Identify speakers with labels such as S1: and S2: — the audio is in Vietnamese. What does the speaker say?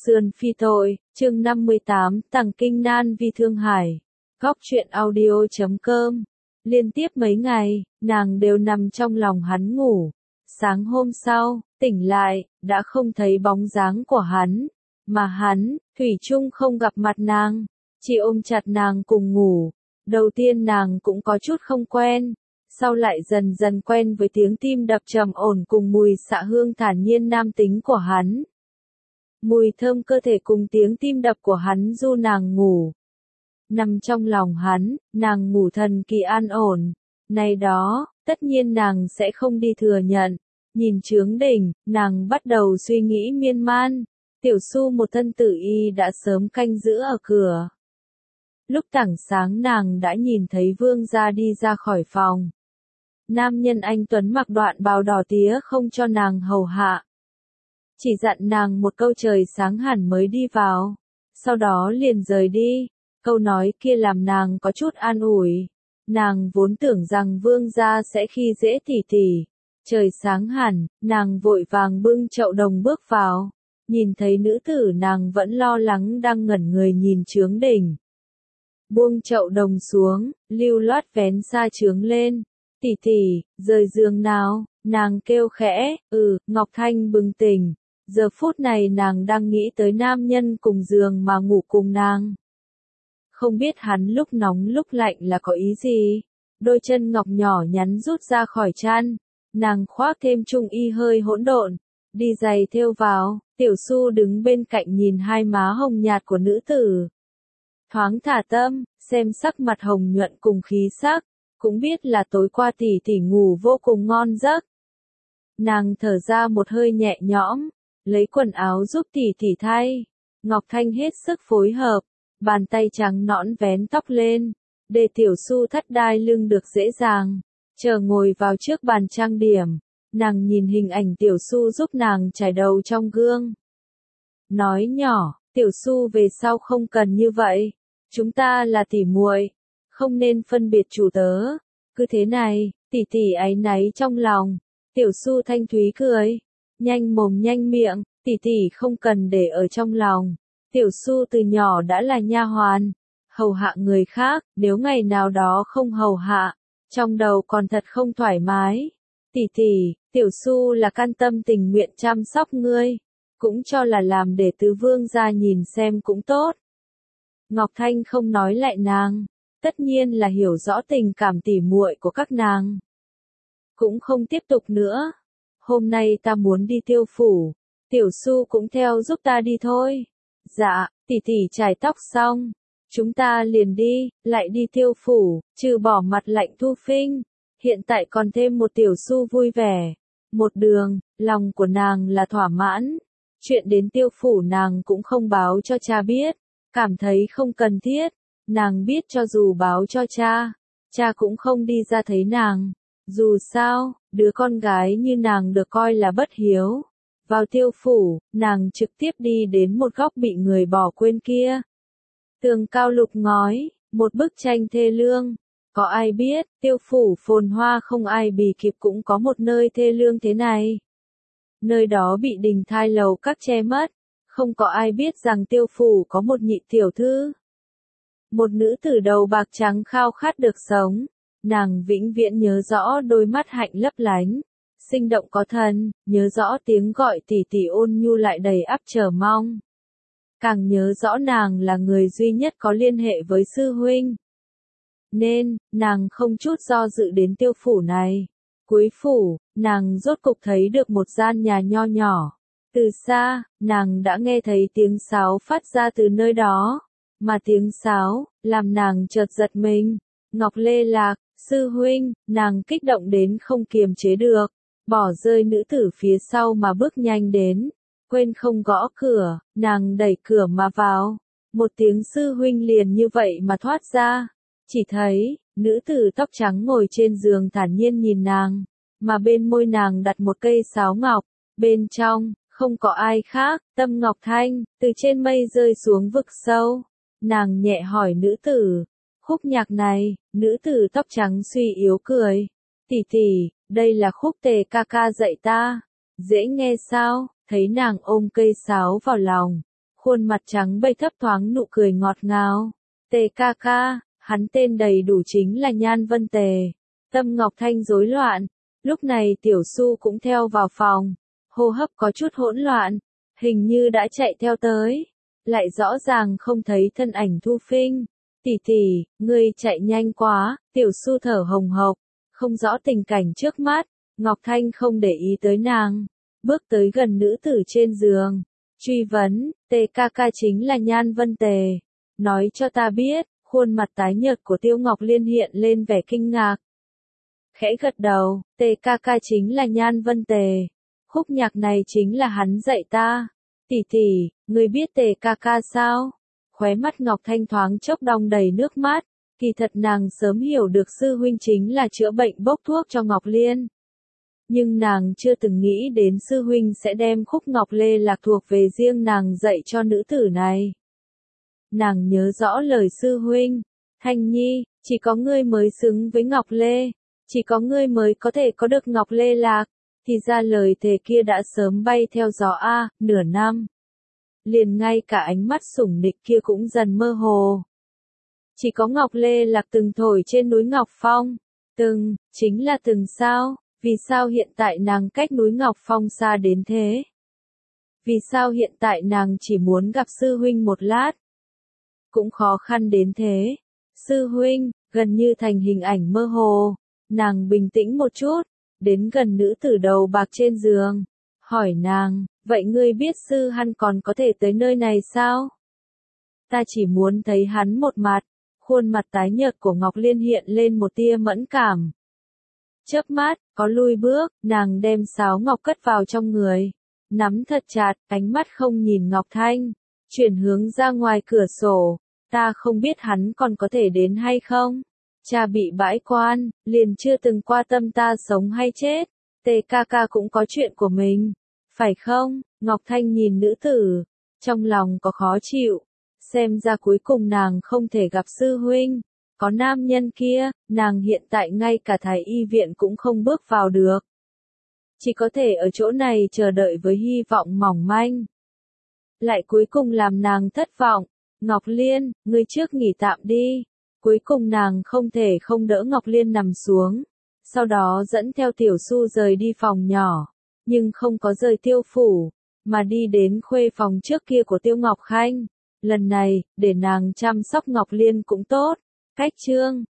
S1: Sườn phi tội, chương 58, Tằng Kinh Nan Vi Thương Hải. Góc truyện audio.com. Liên tiếp mấy ngày, nàng đều nằm trong lòng hắn ngủ. Sáng hôm sau, tỉnh lại, đã không thấy bóng dáng của hắn. Mà hắn, thủy chung không gặp mặt nàng. Chỉ ôm chặt nàng cùng ngủ. Đầu tiên nàng cũng có chút không quen. Sau lại dần dần quen với tiếng tim đập trầm ổn cùng mùi xạ hương thản nhiên nam tính của hắn. Mùi thơm cơ thể cùng tiếng tim đập của hắn du nàng ngủ. Nằm trong lòng hắn, nàng ngủ thần kỳ an ổn. Nay đó, tất nhiên nàng sẽ không đi thừa nhận. Nhìn chướng đỉnh, nàng bắt đầu suy nghĩ miên man. Tiểu Su một thân tử y đã sớm canh giữ ở cửa. Lúc tảng sáng nàng đã nhìn thấy vương gia đi ra khỏi phòng. Nam nhân anh tuấn mặc đoạn bào đỏ tía không cho nàng hầu hạ. Chỉ dặn nàng một câu trời sáng hẳn mới đi vào. Sau đó liền rời đi. Câu nói kia làm nàng có chút an ủi. Nàng vốn tưởng rằng vương gia sẽ khi dễ tỉ tỉ. Trời sáng hẳn, nàng vội vàng bưng chậu đồng bước vào. Nhìn thấy nữ tử nàng vẫn lo lắng đang ngẩn người nhìn chướng đỉnh. Buông chậu đồng xuống, lưu loát vén xa chướng lên. Tỉ tỉ, rời giường nào, nàng kêu khẽ, Ngọc Thanh bừng tỉnh. Giờ phút này nàng đang nghĩ tới nam nhân cùng giường mà ngủ cùng nàng. Không biết hắn lúc nóng lúc lạnh là có ý gì. Đôi chân ngọc nhỏ nhắn rút ra khỏi chăn. Nàng khoác thêm trung y hơi hỗn độn. Đi giày thêu vào, Tiểu Su đứng bên cạnh nhìn hai má hồng nhạt của nữ tử. Thoáng thả tâm, xem sắc mặt hồng nhuận cùng khí sắc. Cũng biết là tối qua tỉ tỉ ngủ vô cùng ngon giấc. Nàng thở ra một hơi nhẹ nhõm. Lấy quần áo giúp tỉ tỉ thay. Ngọc Thanh hết sức phối hợp. Bàn tay trắng nõn vén tóc lên. Để Tiểu Su thắt đai lưng được dễ dàng. Chờ ngồi vào trước bàn trang điểm. Nàng nhìn hình ảnh Tiểu Su giúp nàng chải đầu trong gương. Nói nhỏ, Tiểu Su về sau không cần như vậy. Chúng ta là tỉ muội, không nên phân biệt chủ tớ. Cứ thế này, tỉ tỉ áy náy trong lòng. Tiểu Su thanh thúy cười. Nhanh mồm nhanh miệng, tỉ tỉ không cần để ở trong lòng. Tiểu Su từ nhỏ đã là nha hoàn, hầu hạ người khác, nếu ngày nào đó không hầu hạ, trong đầu còn thật không thoải mái. Tỉ tỉ, Tiểu Su là can tâm tình nguyện chăm sóc ngươi, cũng cho là làm để tứ vương gia nhìn xem cũng tốt. Ngọc Thanh không nói lại nàng, tất nhiên là hiểu rõ tình cảm tỉ muội của các nàng. Cũng không tiếp tục nữa. Hôm nay ta muốn đi Tiêu phủ, Tiểu Su cũng theo giúp ta đi thôi. Dạ, tỉ tỉ chải tóc xong, chúng ta liền đi, lại đi Tiêu phủ, trừ bỏ mặt lạnh Thu Phinh. Hiện tại còn thêm một Tiểu Su vui vẻ. Một đường, lòng của nàng là thỏa mãn. Chuyện đến Tiêu phủ nàng cũng không báo cho cha biết, cảm thấy không cần thiết. Nàng biết cho dù báo cho cha cũng không đi ra thấy nàng. Dù sao, đứa con gái như nàng được coi là bất hiếu. Vào Tiêu phủ, nàng trực tiếp đi đến một góc bị người bỏ quên kia. Tường cao lục ngói, một bức tranh thê lương. Có ai biết, Tiêu phủ phồn hoa không ai bì kịp cũng có một nơi thê lương thế này. Nơi đó bị đình thai lầu các che mất. Không có ai biết rằng Tiêu phủ có một nhị tiểu thư. Một nữ tử đầu bạc trắng khao khát được sống. Nàng vĩnh viễn nhớ rõ đôi mắt hạnh lấp lánh. Sinh động có thần, nhớ rõ tiếng gọi tỉ tỉ ôn nhu lại đầy ắp chờ mong. Càng nhớ rõ nàng là người duy nhất có liên hệ với sư huynh. Nên, nàng không chút do dự đến Tiêu phủ này. Cuối phủ, nàng rốt cục thấy được một gian nhà nho nhỏ. Từ xa, nàng đã nghe thấy tiếng sáo phát ra từ nơi đó. Mà tiếng sáo, làm nàng chợt giật mình. Ngọc Lê Lạc, sư huynh, nàng kích động đến không kiềm chế được. Bỏ rơi nữ tử phía sau mà bước nhanh đến. Quên không gõ cửa, nàng đẩy cửa mà vào. Một tiếng sư huynh liền như vậy mà thoát ra. Chỉ thấy, nữ tử tóc trắng ngồi trên giường thản nhiên nhìn nàng. Mà bên môi nàng đặt một cây sáo ngọc. Bên trong, không có ai khác, Tâm Ngọc Thanh, từ trên mây rơi xuống vực sâu. Nàng nhẹ hỏi nữ tử. Khúc nhạc này, nữ tử tóc trắng suy yếu cười. Tỉ tỉ, đây là khúc Tề ca ca dạy ta. Dễ nghe sao? Thấy nàng ôm cây sáo vào lòng. khuôn mặt trắng bệch thấp thoáng nụ cười ngọt ngào. Tề ca ca, hắn tên đầy đủ chính là Nhan Vân Tề. Tâm Ngọc Thanh rối loạn, lúc này Tiểu Su cũng theo vào phòng, hô hấp có chút hỗn loạn, hình như đã chạy theo tới, lại rõ ràng không thấy thân ảnh Thu Phinh. Tỷ tỷ, ngươi chạy nhanh quá, Tiểu Su thở hồng hộc, không rõ tình cảnh trước mắt, Ngọc Thanh không để ý tới nàng, bước tới gần nữ tử trên giường, truy vấn, Tề ca ca chính là Nhan Vân Tề, nói cho ta biết. Khuôn mặt tái nhợt của Tiêu Ngọc Liên hiện lên vẻ kinh ngạc. Khẽ gật đầu, Tề ca ca chính là Nhan Vân Tề. Khúc nhạc này chính là hắn dạy ta. Tỷ tỷ, ngươi biết Tề ca ca sao? Khóe mắt Ngọc Thanh thoáng chốc đong đầy nước mắt. Kỳ thật nàng sớm hiểu được sư huynh chính là chữa bệnh bốc thuốc cho Ngọc Liên. Nhưng nàng chưa từng nghĩ đến sư huynh sẽ đem khúc Ngọc Lê Lạc thuộc về riêng nàng dạy cho nữ tử này. Nàng nhớ rõ lời sư huynh, Thanh Nhi, chỉ có ngươi mới xứng với Ngọc Lê, chỉ có ngươi mới có thể có được Ngọc Lê Lạc, thì ra lời thề kia đã sớm bay theo gió nửa năm. Liền ngay cả ánh mắt sủng nịch kia cũng dần mơ hồ. Chỉ có Ngọc Lê Lạc từng thổi trên núi Ngọc Phong, chính là từng sao, vì sao hiện tại nàng cách núi Ngọc Phong xa đến thế? Vì sao hiện tại nàng chỉ muốn gặp sư huynh một lát? Cũng khó khăn đến thế. Sư huynh, gần như thành hình ảnh mơ hồ. Nàng bình tĩnh một chút, đến gần nữ tử đầu bạc trên giường. Hỏi nàng, vậy ngươi biết sư hắn còn có thể tới nơi này sao? Ta chỉ muốn thấy hắn một mặt. Khuôn mặt tái nhợt của Ngọc Liên hiện lên một tia mẫn cảm. Chớp mắt, có lui bước, nàng đem sáo ngọc cất vào trong người. Nắm thật chặt, ánh mắt không nhìn Ngọc Thanh. Chuyển hướng ra ngoài cửa sổ. Ta không biết hắn còn có thể đến hay không. Cha bị bãi quan, liền chưa từng qua tâm ta sống hay chết. Tề ca ca cũng có chuyện của mình. Phải không? Ngọc Thanh nhìn nữ tử. Trong lòng có khó chịu. Xem ra cuối cùng nàng không thể gặp sư huynh. Có nam nhân kia, nàng hiện tại ngay cả thái y viện cũng không bước vào được. Chỉ có thể ở chỗ này chờ đợi với hy vọng mỏng manh. Lại cuối cùng làm nàng thất vọng. Ngọc Liên, ngươi trước nghỉ tạm đi. Cuối cùng nàng không thể không đỡ Ngọc Liên nằm xuống. Sau đó dẫn theo Tiểu Su rời đi phòng nhỏ. Nhưng không có rời Tiêu phủ, mà đi đến khuê phòng trước kia của Tiêu Ngọc Khanh. Lần này, để nàng chăm sóc Ngọc Liên cũng tốt. Cách chương